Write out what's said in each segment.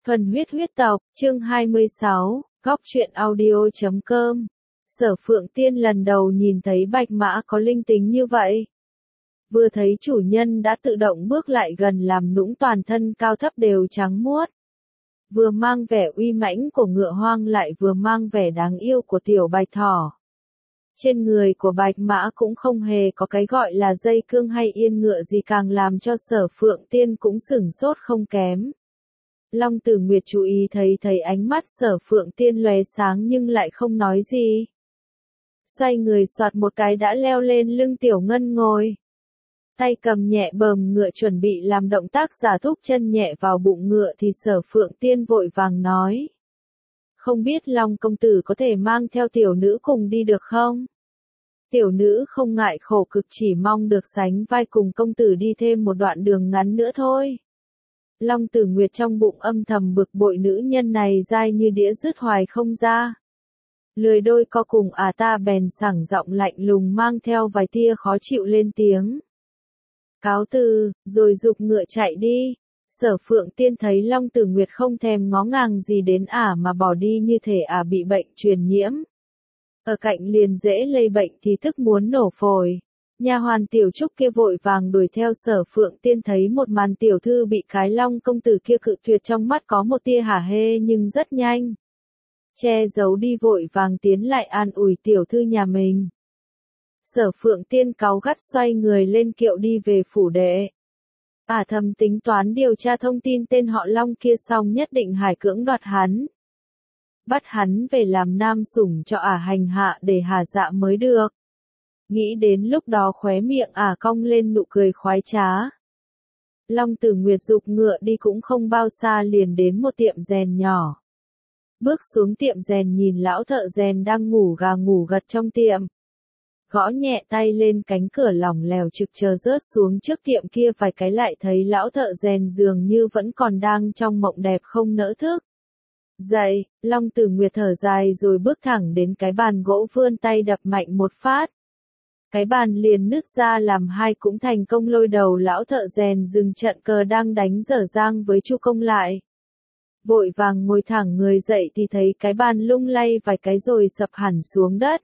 Thuần huyết huyết tộc, chương 26, góc truyện audio.com. Sở Phượng Tiên lần đầu nhìn thấy bạch mã có linh tính như vậy. Vừa thấy chủ nhân đã tự động bước lại gần làm nũng toàn thân cao thấp đều trắng muốt. Vừa mang vẻ uy mãnh của ngựa hoang lại vừa mang vẻ đáng yêu của tiểu bạch thỏ. Trên người của bạch mã cũng không hề có cái gọi là dây cương hay yên ngựa gì càng làm cho Sở Phượng Tiên cũng sửng sốt không kém. Long Tử Nguyệt chú ý thấy ánh mắt Sở Phượng Tiên lóe sáng nhưng lại không nói gì. Xoay người soạt một cái đã leo lên lưng Tiểu Ngân ngồi. Tay cầm nhẹ bờm ngựa chuẩn bị làm động tác giả thúc chân nhẹ vào bụng ngựa thì Sở Phượng Tiên vội vàng nói. Không biết Long công tử có thể mang theo tiểu nữ cùng đi được không? Tiểu nữ không ngại khổ cực chỉ mong được sánh vai cùng công tử đi thêm một đoạn đường ngắn nữa thôi. Long Tử Nguyệt trong bụng âm thầm bực bội nữ nhân này dai như đĩa dứt hoài không ra. Lười đôi co cùng ta bèn sảng giọng lạnh lùng mang theo vài tia khó chịu lên tiếng. Cáo từ, rồi giục ngựa chạy đi. Sở Phượng Tiên thấy Long Tử Nguyệt không thèm ngó ngàng gì đến mà bỏ đi như thể bị bệnh truyền nhiễm. Ở cạnh liền dễ lây bệnh thì thức muốn nổ phổi. Nha hoàn Tiểu Trúc kia vội vàng đuổi theo Sở Phượng Tiên thấy một màn tiểu thư bị cái Long công tử kia cự tuyệt trong mắt có một tia hả hê nhưng rất nhanh. Che giấu đi vội vàng tiến lại an ủi tiểu thư nhà mình. Sở Phượng Tiên cáu gắt xoay người lên kiệu đi về phủ đệ. Thầm tính toán điều tra thông tin tên họ Long kia xong nhất định hải cưỡng đoạt hắn. Bắt hắn về làm nam sủng cho hành hạ để hà dạ mới được. Nghĩ đến lúc đó khóe miệng cong lên nụ cười khoái trá. Long Tử Nguyệt giục ngựa đi cũng không bao xa liền đến một tiệm rèn nhỏ. Bước xuống tiệm rèn nhìn lão thợ rèn đang ngủ gà ngủ gật trong tiệm. Gõ nhẹ tay lên cánh cửa lỏng lẻo trực chờ rớt xuống trước tiệm kia vài cái lại thấy lão thợ rèn dường như vẫn còn đang trong mộng đẹp không nỡ thức. Dậy, Long Tử Nguyệt thở dài rồi bước thẳng đến cái bàn gỗ vươn tay đập mạnh một phát. Cái bàn liền nứt ra làm hai cũng thành công lôi đầu lão thợ rèn dừng trận cờ đang đánh dở dang với Chu Công lại. Vội vàng ngồi thẳng người dậy thì thấy cái bàn lung lay vài cái rồi sập hẳn xuống đất.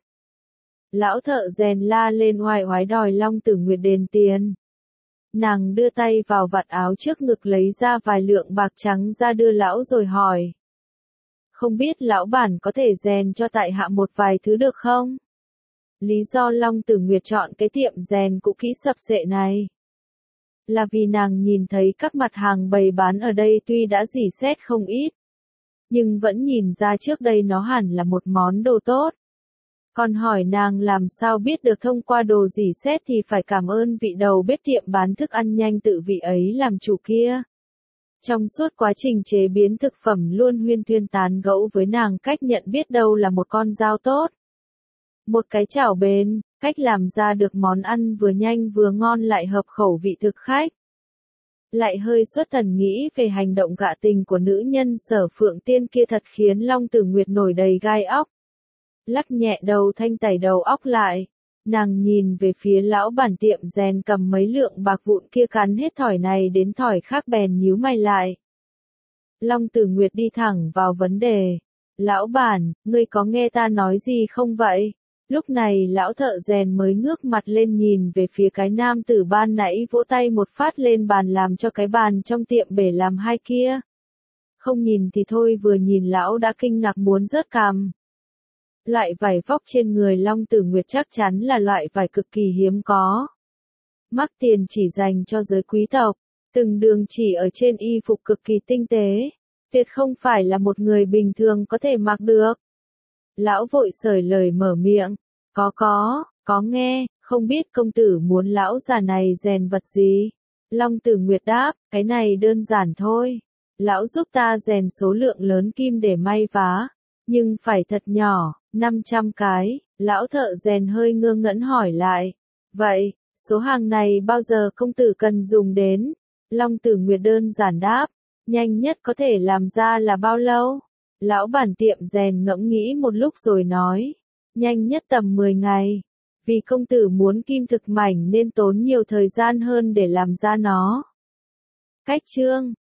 Lão thợ rèn la lên oai oái đòi Long Tử Nguyệt đền tiền. Nàng đưa tay vào vạt áo trước ngực lấy ra vài lượng bạc trắng ra đưa lão rồi hỏi. Không biết lão bản có thể rèn cho tại hạ một vài thứ được không? Lý do Long Tử Nguyệt chọn cái tiệm rèn cũ kỹ sập xệ này là vì nàng nhìn thấy các mặt hàng bày bán ở đây tuy đã rỉ sét không ít, nhưng vẫn nhìn ra trước đây nó hẳn là một món đồ tốt. Còn hỏi nàng làm sao biết được thông qua đồ rỉ sét thì phải cảm ơn vị đầu bếp tiệm bán thức ăn nhanh tự vị ấy làm chủ kia. Trong suốt quá trình chế biến thực phẩm luôn huyên thuyên tán gẫu với nàng cách nhận biết đâu là một con dao tốt. Một cái chảo bền, cách làm ra được món ăn vừa nhanh vừa ngon lại hợp khẩu vị thực khách. Lại hơi xuất thần nghĩ về hành động gạ tình của nữ nhân Sở Phượng Tiên kia thật khiến Long Tử Nguyệt nổi đầy gai óc. Lắc nhẹ đầu thanh tẩy đầu óc lại, nàng nhìn về phía lão bản tiệm rèn cầm mấy lượng bạc vụn kia cắn hết thỏi này đến thỏi khác bèn nhíu mày lại. Long Tử Nguyệt đi thẳng vào vấn đề. Lão bản, ngươi có nghe ta nói gì không vậy? Lúc này lão thợ rèn mới ngước mặt lên nhìn về phía cái nam tử ban nãy vỗ tay một phát lên bàn làm cho cái bàn trong tiệm bể làm hai kia. Không nhìn thì thôi vừa nhìn lão đã kinh ngạc muốn rớt cằm. Loại vải vóc trên người Long Tử Nguyệt chắc chắn là loại vải cực kỳ hiếm có. Mắc tiền chỉ dành cho giới quý tộc, từng đường chỉ ở trên y phục cực kỳ tinh tế, tuyệt không phải là một người bình thường có thể mặc được. Lão vội sởi lời mở miệng, có nghe, không biết công tử muốn lão già này rèn vật gì? Long Tử Nguyệt đáp, cái này đơn giản thôi. Lão giúp ta rèn số lượng lớn kim để may vá, nhưng phải thật nhỏ, 500 cái, lão thợ rèn hơi ngơ ngẩn hỏi lại. Vậy, số hàng này bao giờ công tử cần dùng đến? Long Tử Nguyệt đơn giản đáp, nhanh nhất có thể làm ra là bao lâu? Lão bản tiệm rèn ngẫm nghĩ một lúc rồi nói, nhanh nhất tầm 10 ngày. Vì công tử muốn kim thực mảnh nên tốn nhiều thời gian hơn để làm ra nó. Cách chương